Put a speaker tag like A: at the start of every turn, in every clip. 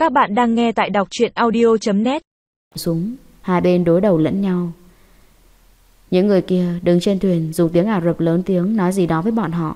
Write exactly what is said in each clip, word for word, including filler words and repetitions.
A: Các bạn đang nghe tại đọc truyện audio chấm net.
B: Súng, hai bên đối đầu lẫn nhau. Những người kia đứng trên thuyền dùng tiếng Ả Rập lớn tiếng nói gì đó với bọn họ.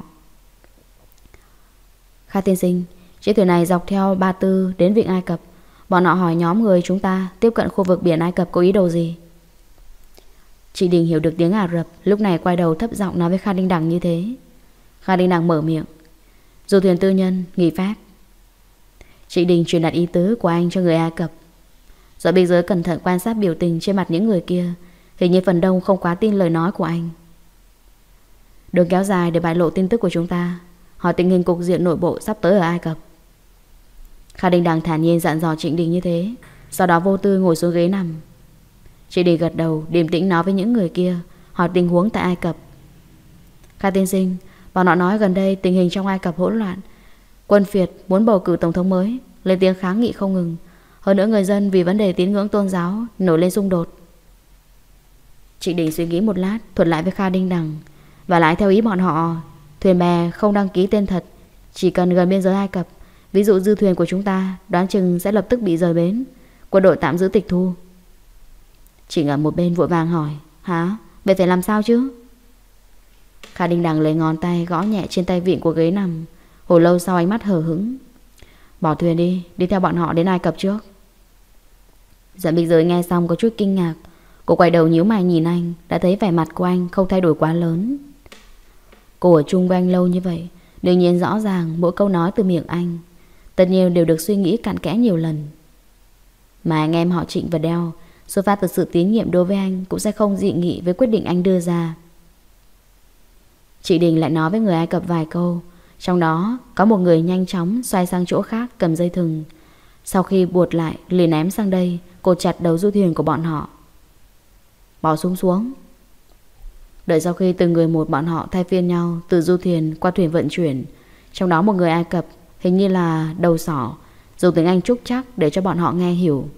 B: Kha tiên sinh, chiếc thuyền này dọc theo Ba Tư đến vịnh Ai Cập. Bọn họ hỏi nhóm người chúng ta tiếp cận khu vực biển Ai Cập có ý đồ gì. Chị Đình hiểu được tiếng Ả Rập, lúc này quay đầu thấp giọng nói với Kha Đinh Đằng như thế. Kha Đinh Đằng mở miệng. Du thuyền tư nhân, nghỉ phép. Chị Đình truyền đạt ý tứ của anh cho người Ai Cập. Doãn Bích Giới cẩn thận quan sát biểu tình trên mặt những người kia. Hình như phần đông không quá tin lời nói của anh. Đừng kéo dài để bại lộ tin tức của chúng ta. Hỏi tình hình cục diện nội bộ sắp tới ở Ai Cập. Kha Đinh Đằng thản nhiên dặn dò Trịnh Đình như thế. Sau đó vô tư ngồi xuống ghế nằm. Chị Đình gật đầu, điềm tĩnh nói với những người kia, hỏi tình huống tại Ai Cập. Kha tiên sinh, bọn họ nói gần đây tình hình trong Ai Cập hỗn loạn. Quân phiệt muốn bầu cử tổng thống mới, lên tiếng kháng nghị không ngừng. Hơn nữa người dân vì vấn đề tín ngưỡng tôn giáo nổi lên xung đột. Trịnh Đình suy nghĩ một lát, thuật lại với Kha Đinh Đằng. Và lại theo ý bọn họ, thuyền bè không đăng ký tên thật, chỉ cần gần biên giới Ai Cập. Ví dụ dư thuyền của chúng ta đoán chừng sẽ lập tức bị rời bến, quân đội tạm giữ tịch thu. Trịnh ở một bên vội vàng hỏi. Hả? Vậy phải làm sao chứ? Kha Đinh Đằng lấy ngón tay gõ nhẹ trên tay vịn của ghế nằm. Hồi lâu sau ánh mắt hờ hững. Bỏ thuyền đi, đi theo bọn họ đến Ai Cập trước. Doãn Bích Giới nghe xong có chút kinh ngạc. Cô quay đầu nhíu mày nhìn anh, đã thấy vẻ mặt của anh không thay đổi quá lớn. Cô ở chung với anh lâu như vậy, đương nhiên rõ ràng mỗi câu nói từ miệng anh tất nhiên đều được suy nghĩ cặn kẽ nhiều lần. Mà anh em họ Trịnh và Đeo xuất phát từ sự tín nhiệm đối với anh cũng sẽ không dị nghị với quyết định anh đưa ra. Chị Đình lại nói với người Ai Cập vài câu. Trong đó có một người nhanh chóng xoay sang chỗ khác cầm dây thừng. Sau khi buộc lại liền ném sang đây, cột chặt đầu du thuyền của bọn họ. Bỏ súng xuống. Đợi sau khi từng người một bọn họ thay phiên nhau từ du thuyền qua thuyền vận chuyển. Trong đó một người Ai Cập, hình như là đầu sỏ, dùng tiếng Anh trúc chắc để cho bọn họ nghe hiểu.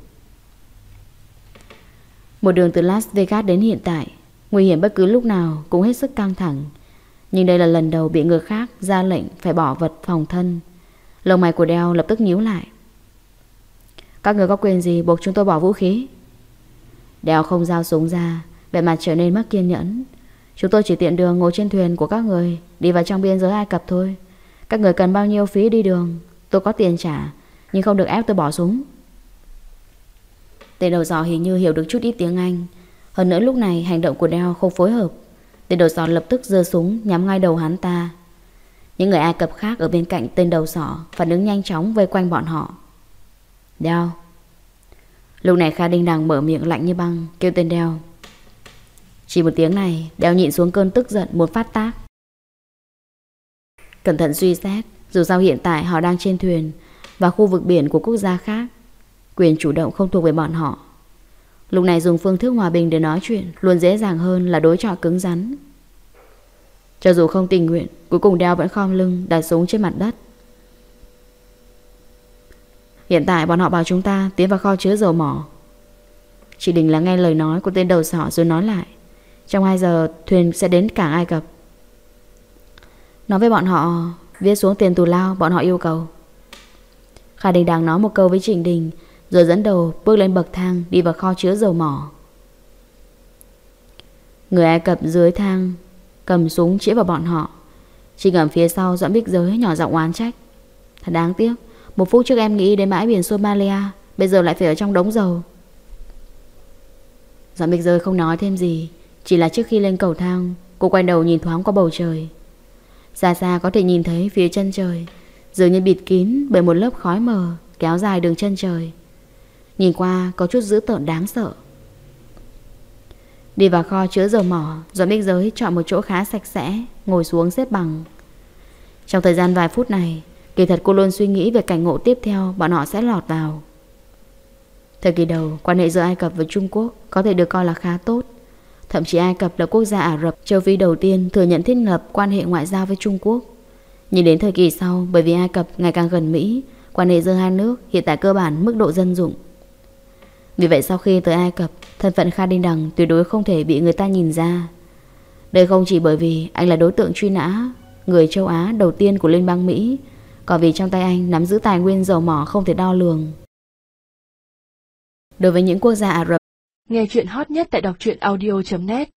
B: Một đường từ Las Vegas đến hiện tại, nguy hiểm bất cứ lúc nào cũng hết sức căng thẳng. Nhưng đây là lần đầu bị người khác ra lệnh phải bỏ vật phòng thân. Lông mày của Đeo lập tức nhíu lại. Các người có quyền gì buộc chúng tôi bỏ vũ khí? Đeo không giao súng ra, vẻ mặt trở nên mất kiên nhẫn. Chúng tôi chỉ tiện đường ngồi trên thuyền của các người đi vào trong biên giới Ai Cập thôi. Các người cần bao nhiêu phí đi đường tôi có tiền trả, nhưng không được ép tôi bỏ súng. Tên đầu sỏ hình như hiểu được chút ít tiếng Anh. Hơn nữa lúc này hành động của Đeo không phối hợp. Tên đầu sỏ lập tức giơ súng nhắm ngay đầu hắn ta. Những người Ai Cập khác ở bên cạnh tên đầu sỏ phản ứng nhanh chóng vây quanh bọn họ. Đeo. Lúc này Kha Đinh Đằng mở miệng lạnh như băng kêu tên Đeo. Chỉ một tiếng này, Đeo nhịn xuống cơn tức giận muốn phát tác. Cẩn thận suy xét, dù sao hiện tại họ đang trên thuyền và khu vực biển của quốc gia khác, quyền chủ động không thuộc về bọn họ. Lúc này dùng phương thức hòa bình để nói chuyện luôn dễ dàng hơn là đối chọi cứng rắn. Cho dù không tình nguyện, cuối cùng Đeo vẫn khom lưng đặt súng trên mặt đất. Hiện tại bọn họ bảo chúng ta tiến vào kho chứa dầu mỏ. Chị Đình lắng nghe lời nói của tên đầu sỏ rồi nói lại. Trong hai giờ thuyền sẽ đến cảng Ai Cập. Nói với bọn họ viết xuống tiền tù lao bọn họ yêu cầu. Kha Đình Đằng nói một câu với Trịnh Đình rồi dẫn đầu bước lên bậc thang đi vào kho chứa dầu mỏ. Người Ai Cập dưới thang cầm súng chĩa vào bọn họ. Trịnh ở phía sau Doãn Bích Giới nhỏ giọng oán trách. Thật đáng tiếc, một phút trước em nghĩ đến bãi biển Somalia, bây giờ lại phải ở trong đống dầu. Doãn Bích Giới không nói thêm gì, chỉ là trước khi lên cầu thang cô quay đầu nhìn thoáng qua bầu trời. Xa xa có thể nhìn thấy phía chân trời dường như bịt kín bởi một lớp khói mờ kéo dài đường chân trời. Nhìn qua có chút dữ tợn đáng sợ. Đi vào kho chứa dầu mỏ, Doãn Bích Giới chọn một chỗ khá sạch sẽ, ngồi xuống xếp bằng. Trong thời gian vài phút này, kỳ thật cô luôn suy nghĩ về cảnh ngộ tiếp theo bọn họ sẽ lọt vào. Thời kỳ đầu, quan hệ giữa Ai Cập và Trung Quốc có thể được coi là khá tốt. Thậm chí Ai Cập là quốc gia Ả Rập châu Phi đầu tiên thừa nhận thiết lập quan hệ ngoại giao với Trung Quốc. Nhưng đến thời kỳ sau, bởi vì Ai Cập ngày càng gần Mỹ, quan hệ giữa hai nước hiện tại cơ bản mức độ dân dụng. Vì vậy sau khi tới Ai Cập, thân phận Kha Đinh Đằng tuyệt đối không thể bị người ta nhìn ra. Đây không chỉ bởi vì anh là đối tượng truy nã, người châu Á đầu tiên của Liên bang Mỹ, còn vì trong tay anh nắm giữ tài nguyên dầu mỏ không thể đo lường. đối với những quốc gia Ả Rập.
A: Nghe chuyện hot nhất tại đọc truyện audio chấm net.